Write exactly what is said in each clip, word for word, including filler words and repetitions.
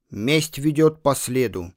Месть ведет по следу.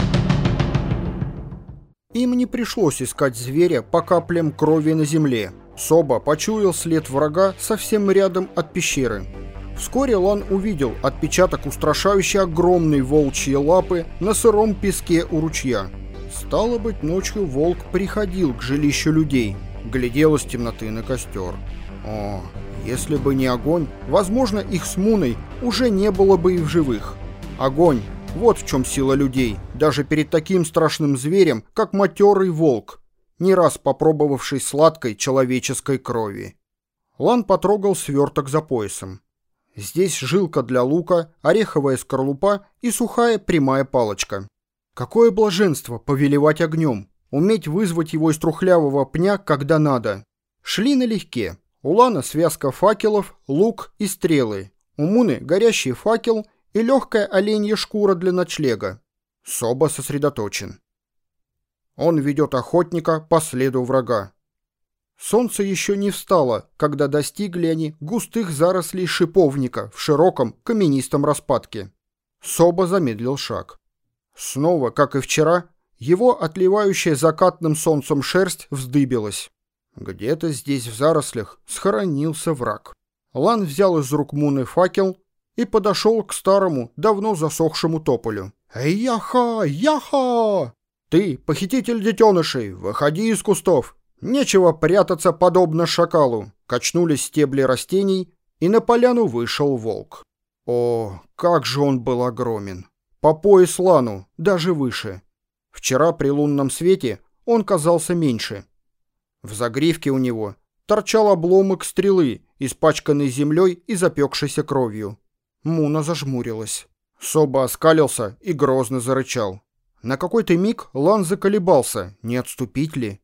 Им не пришлось искать зверя по каплям крови на земле. Соба почуял след врага совсем рядом от пещеры. Вскоре Лан увидел отпечаток устрашающей огромной волчьей лапы на сыром песке у ручья. Стало быть, ночью волк приходил к жилищу людей, глядел из темноты на костер. О, если бы не огонь, возможно, их с Муной уже не было бы и в живых. Огонь — вот в чем сила людей, даже перед таким страшным зверем, как матерый волк, не раз попробовавший сладкой человеческой крови. Лан потрогал сверток за поясом. Здесь жилка для лука, ореховая скорлупа и сухая прямая палочка. Какое блаженство повелевать огнем, уметь вызвать его из трухлявого пня, когда надо. Шли налегке. У Лана связка факелов, лук и стрелы. У Муны горящий факел и легкая оленья шкура для ночлега. Соба сосредоточен. Он ведет охотника по следу врага. Солнце еще не встало, когда достигли они густых зарослей шиповника в широком каменистом распадке. Соба замедлил шаг. Снова, как и вчера, его отливающая закатным солнцем шерсть вздыбилась. Где-то здесь в зарослях схоронился враг. Лан взял из рук Муны факел и подошел к старому, давно засохшему тополю. «Эй, яха! Яха! Ты, похититель детенышей, выходи из кустов! Нечего прятаться, подобно шакалу!» Качнулись стебли растений, и на поляну вышел волк. О, как же он был огромен! По пояс Лану, даже выше. Вчера при лунном свете он казался меньше. В загривке у него торчал обломок стрелы, испачканный землей и запекшейся кровью. Муна зажмурилась. Соба оскалился и грозно зарычал. На какой-то миг Лан заколебался, не отступить ли.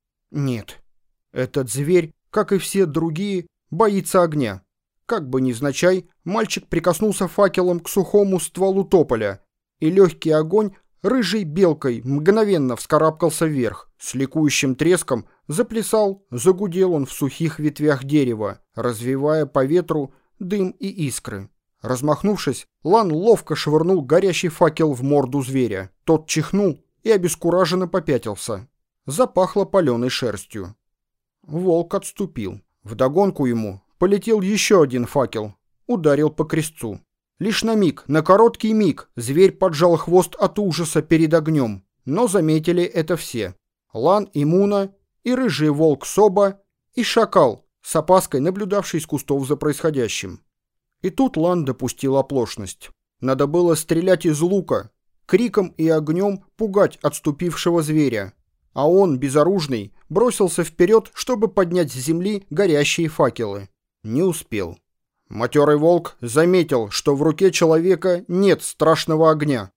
Нет, этот зверь, как и все другие, боится огня. Как бы невзначай, мальчик прикоснулся факелом к сухому стволу тополя, и легкий огонь рыжей белкой мгновенно вскарабкался вверх. С ликующим треском заплясал, загудел он в сухих ветвях дерева, развевая по ветру дым и искры. Размахнувшись, Лан ловко швырнул горящий факел в морду зверя. Тот чихнул и обескураженно попятился. Запахло паленой шерстью. Волк отступил. Вдогонку ему полетел еще один факел. Ударил по крестцу. Лишь на миг, на короткий миг, зверь поджал хвост от ужаса перед огнем. Но заметили это все. Лан и Муна, и рыжий волк Соба, и шакал, с опаской наблюдавший из кустов за происходящим. И тут Лан допустил оплошность. Надо было стрелять из лука, криком и огнем пугать отступившего зверя. А он, безоружный, бросился вперед, чтобы поднять с земли горящие факелы. Не успел. Матерый волк заметил, что в руке человека нет страшного огня.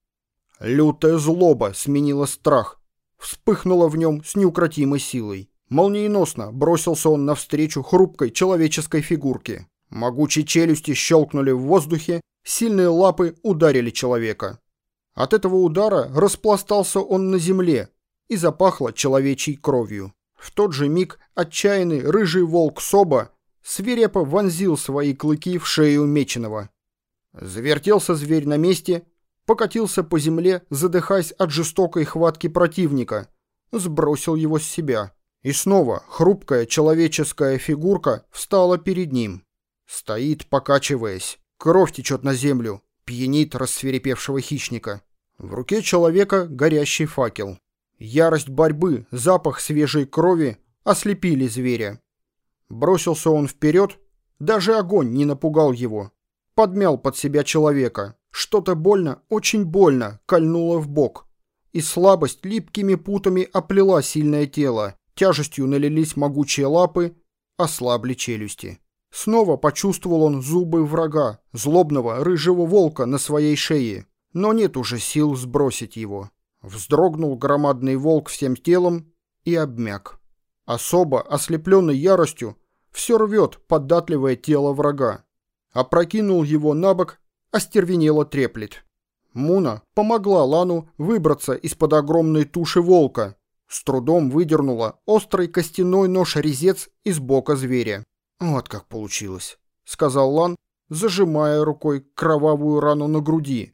Лютая злоба сменила страх. Вспыхнула в нем с неукротимой силой. Молниеносно бросился он навстречу хрупкой человеческой фигурке. Могучие челюсти щелкнули в воздухе, сильные лапы ударили человека. От этого удара распластался он на земле и запахло человечьей кровью. В тот же миг отчаянный рыжий волк Соба свирепо вонзил свои клыки в шею меченого. Завертелся зверь на месте, покатился по земле, задыхаясь от жестокой хватки противника, сбросил его с себя. И снова хрупкая человеческая фигурка встала перед ним. Стоит, покачиваясь, кровь течет на землю, пьянит рассвирепевшего хищника. В руке человека горящий факел. Ярость борьбы, запах свежей крови ослепили зверя. Бросился он вперед, даже огонь не напугал его. Подмял под себя человека. Что-то больно, очень больно, кольнуло в бок. И слабость липкими путами оплела сильное тело. Тяжестью налились могучие лапы, ослабли челюсти. Снова почувствовал он зубы врага, злобного рыжего волка на своей шее. Но нет уже сил сбросить его. Вздрогнул громадный волк всем телом и обмяк. Особо, ослепленный яростью, все рвет податливое тело врага. Опрокинул его на бок, остервенело треплет. Муна помогла Лану выбраться из-под огромной туши волка. С трудом выдернула острый костяной нож-резец из бока зверя. «Вот как получилось», — сказал Лан, зажимая рукой кровавую рану на груди.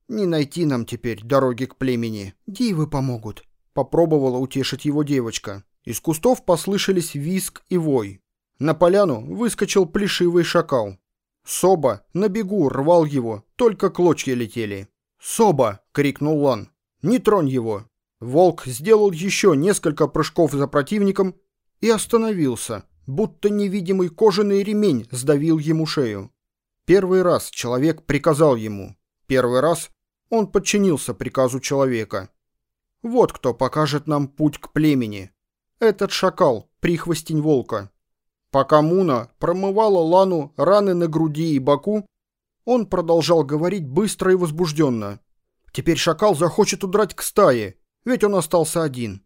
Не найти нам теперь дороги к племени. Дивы помогут», — попробовала утешить его девочка. Из кустов послышались визг и вой. На поляну выскочил плешивый шакал. Соба на бегу рвал его, только клочья летели. «Соба!» — крикнул Лан. «Не тронь его!» Волк сделал еще несколько прыжков за противником и остановился, будто невидимый кожаный ремень сдавил ему шею. Первый раз человек приказал ему. Первый раз он подчинился приказу человека. Вот кто покажет нам путь к племени. Этот шакал, прихвостень волка. Пока Муна промывала Лану раны на груди и боку, он продолжал говорить быстро и возбужденно. Теперь шакал захочет удрать к стае, ведь он остался один.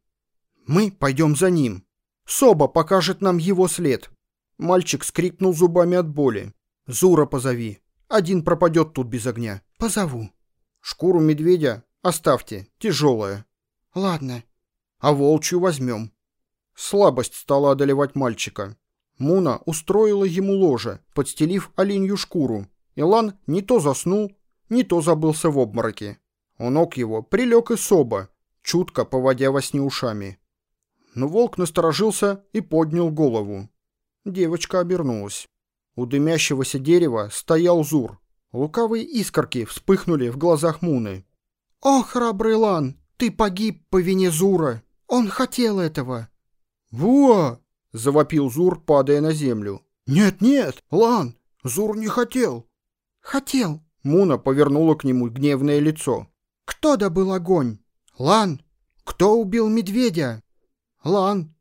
Мы пойдем за ним. Соба покажет нам его след. Мальчик скрипнул зубами от боли. Зура позови. Один пропадет тут без огня. Позову. Шкуру медведя оставьте, тяжелая. Ладно. А волчью возьмем. Слабость стала одолевать мальчика. Муна устроила ему ложе, подстелив оленью шкуру. И Лан не то заснул, не то забылся в обмороке. У ног его прилег и Соба, чутко поводя во сне ушами. Но волк насторожился и поднял голову. Девочка обернулась. У дымящегося дерева стоял Зур. Лукавые искорки вспыхнули в глазах Муны. «О, храбрый Лан, ты погиб по вине Зура. Он хотел этого». «Во!» — завопил Зур, падая на землю. «Нет-нет, Лан, Зур не хотел». «Хотел». Муна повернула к нему гневное лицо. «Кто добыл огонь? Лан. Кто убил медведя? Лан.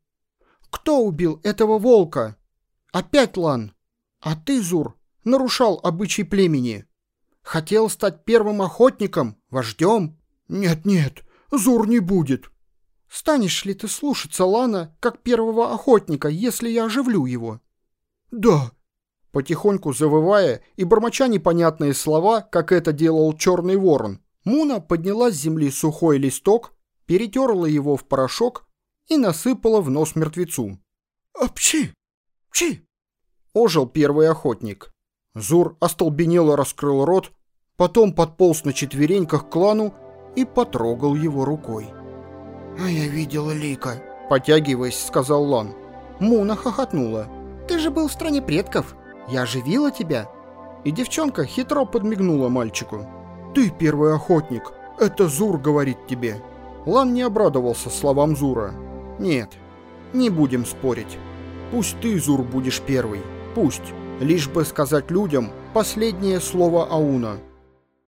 Кто убил этого волка? Опять Лан. А ты, Зур, нарушал обычай племени. Хотел стать первым охотником, вождем? Нет-нет, Зур не будет. Станешь ли ты слушаться Лана как первого охотника, если я оживлю его?» «Да». Потихоньку завывая и бормоча непонятные слова, как это делал черный ворон, Муна подняла с земли сухой листок, перетерла его в порошок и насыпала в нос мертвецу. «Апчи! Пчи!» Ожил первый охотник. Зур остолбенело раскрыл рот, потом подполз на четвереньках к Лану и потрогал его рукой. «А я видела лика», — потягиваясь, сказал Лан. Муна хохотнула. «Ты же был в стране предков. Я оживила тебя». И девчонка хитро подмигнула мальчику. «Ты первый охотник. Это Зур говорит тебе». Лан не обрадовался словам Зура. «Нет, не будем спорить. Пусть ты, Зур, будешь первый. Пусть. Лишь бы сказать людям последнее слово Ауна».